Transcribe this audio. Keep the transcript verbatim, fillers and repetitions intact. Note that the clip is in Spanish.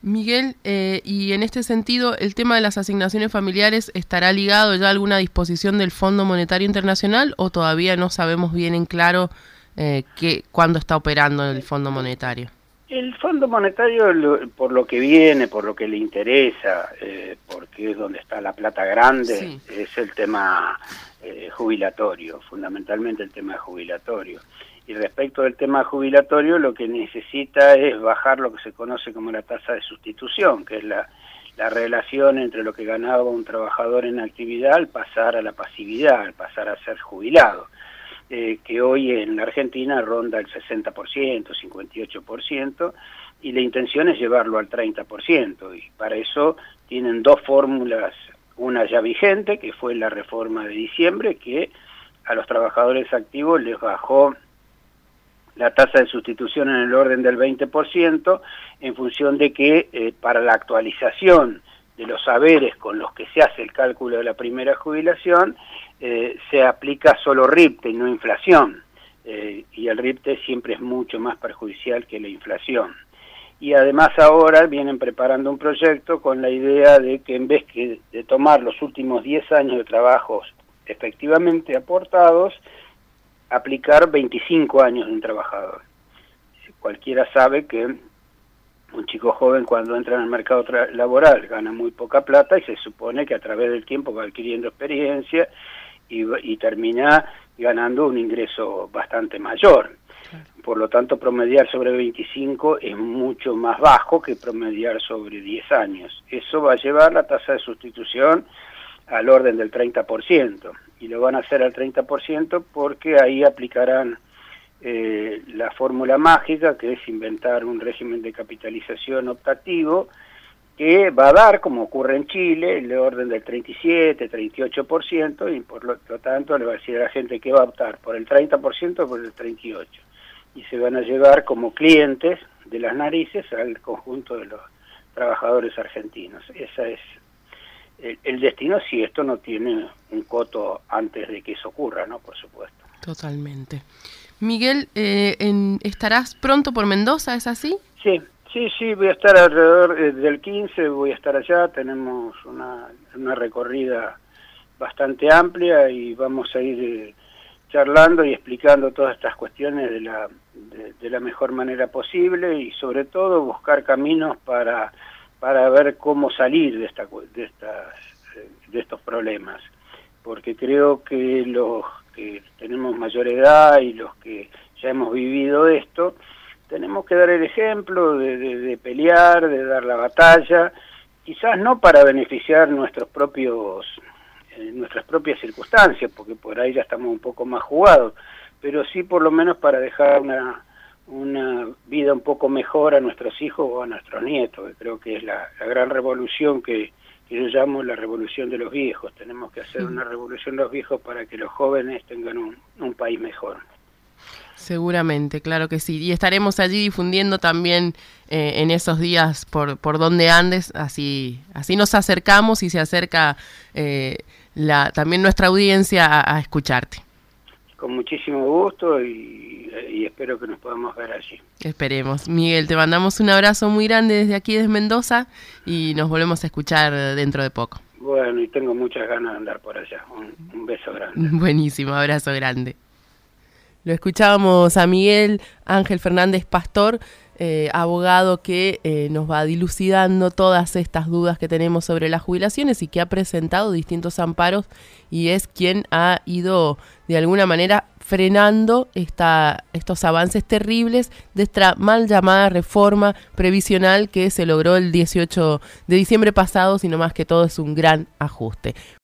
Miguel, eh, y en este sentido, ¿el tema de las asignaciones familiares estará ligado ya a alguna disposición del Fondo Monetario Internacional o todavía no sabemos bien en claro eh, que, cuándo está operando el Fondo Monetario? El Fondo Monetario, lo, por lo que viene, por lo que le interesa, eh, porque es donde está la plata grande, sí, es el tema eh, jubilatorio, fundamentalmente el tema jubilatorio. Y respecto del tema jubilatorio, lo que necesita es bajar lo que se conoce como la tasa de sustitución, que es la, la relación entre lo que ganaba un trabajador en actividad al pasar a la pasividad, al pasar a ser jubilado. Eh, que hoy en la Argentina ronda el sesenta por ciento, cincuenta y ocho por ciento, y la intención es llevarlo al treinta por ciento, y para eso tienen dos fórmulas, una ya vigente, que fue la reforma de diciembre, que a los trabajadores activos les bajó la tasa de sustitución en el orden del veinte por ciento, en función de que eh, para la actualización de los saberes con los que se hace el cálculo de la primera jubilación, eh, se aplica solo R I P T y no inflación, eh, y el R I P T siempre es mucho más perjudicial que la inflación. Y además ahora vienen preparando un proyecto con la idea de que en vez que de tomar los últimos diez años de trabajos efectivamente aportados, aplicar veinticinco años de un trabajador. Cualquiera sabe que un chico joven cuando entra en el mercado laboral gana muy poca plata y se supone que a través del tiempo va adquiriendo experiencia y, y termina ganando un ingreso bastante mayor. Por lo tanto, promediar sobre veinticinco es mucho más bajo que promediar sobre diez años. Eso va a llevar la tasa de sustitución al orden del treinta por ciento, y lo van a hacer al treinta por ciento porque ahí aplicarán Eh, la fórmula mágica, que es inventar un régimen de capitalización optativo que va a dar, como ocurre en Chile, el orden del treinta y siete, treinta y ocho por ciento, y por lo, lo tanto le va a decir a la gente que va a optar por el treinta por ciento o por el treinta y ocho por ciento, y se van a llevar como clientes de las narices al conjunto de los trabajadores argentinos. Ese es el, el destino si esto no tiene un coto antes de que eso ocurra, ¿no? Por supuesto. Totalmente. Miguel, eh, en, ¿estarás pronto por Mendoza, es así? Sí, sí, sí, voy a estar alrededor eh, del quince, voy a estar allá, tenemos una, una recorrida bastante amplia y vamos a ir eh, charlando y explicando todas estas cuestiones de la, de, de la mejor manera posible y sobre todo buscar caminos para, para ver cómo salir de, esta, de, estas, de estos problemas, porque creo que los que tenemos mayor edad y los que ya hemos vivido esto, tenemos que dar el ejemplo de, de, de pelear, de dar la batalla, quizás no para beneficiar nuestros propios, eh, nuestras propias circunstancias, porque por ahí ya estamos un poco más jugados, pero sí por lo menos para dejar una, una vida un poco mejor a nuestros hijos o a nuestros nietos, que creo que es la, la gran revolución que que yo llamo la revolución de los viejos. Tenemos que hacer una revolución de los viejos para que los jóvenes tengan un, un país mejor. Seguramente, claro que sí. Y estaremos allí difundiendo también eh, en esos días por, por donde andes, así, así nos acercamos y se acerca eh, la, también nuestra audiencia a, a escucharte. Con muchísimo gusto y, y espero que nos podamos ver allí. Esperemos. Miguel, te mandamos un abrazo muy grande desde aquí, desde Mendoza, y nos volvemos a escuchar dentro de poco. Bueno, y tengo muchas ganas de andar por allá. Un, un beso grande. Buenísimo, abrazo grande. Lo escuchábamos a Miguel Ángel Fernández Pastor, eh, abogado que eh, nos va dilucidando todas estas dudas que tenemos sobre las jubilaciones y que ha presentado distintos amparos y es quien ha ido de alguna manera frenando esta, estos avances terribles de esta mal llamada reforma previsional que se logró el dieciocho de diciembre pasado, sino más que todo es un gran ajuste.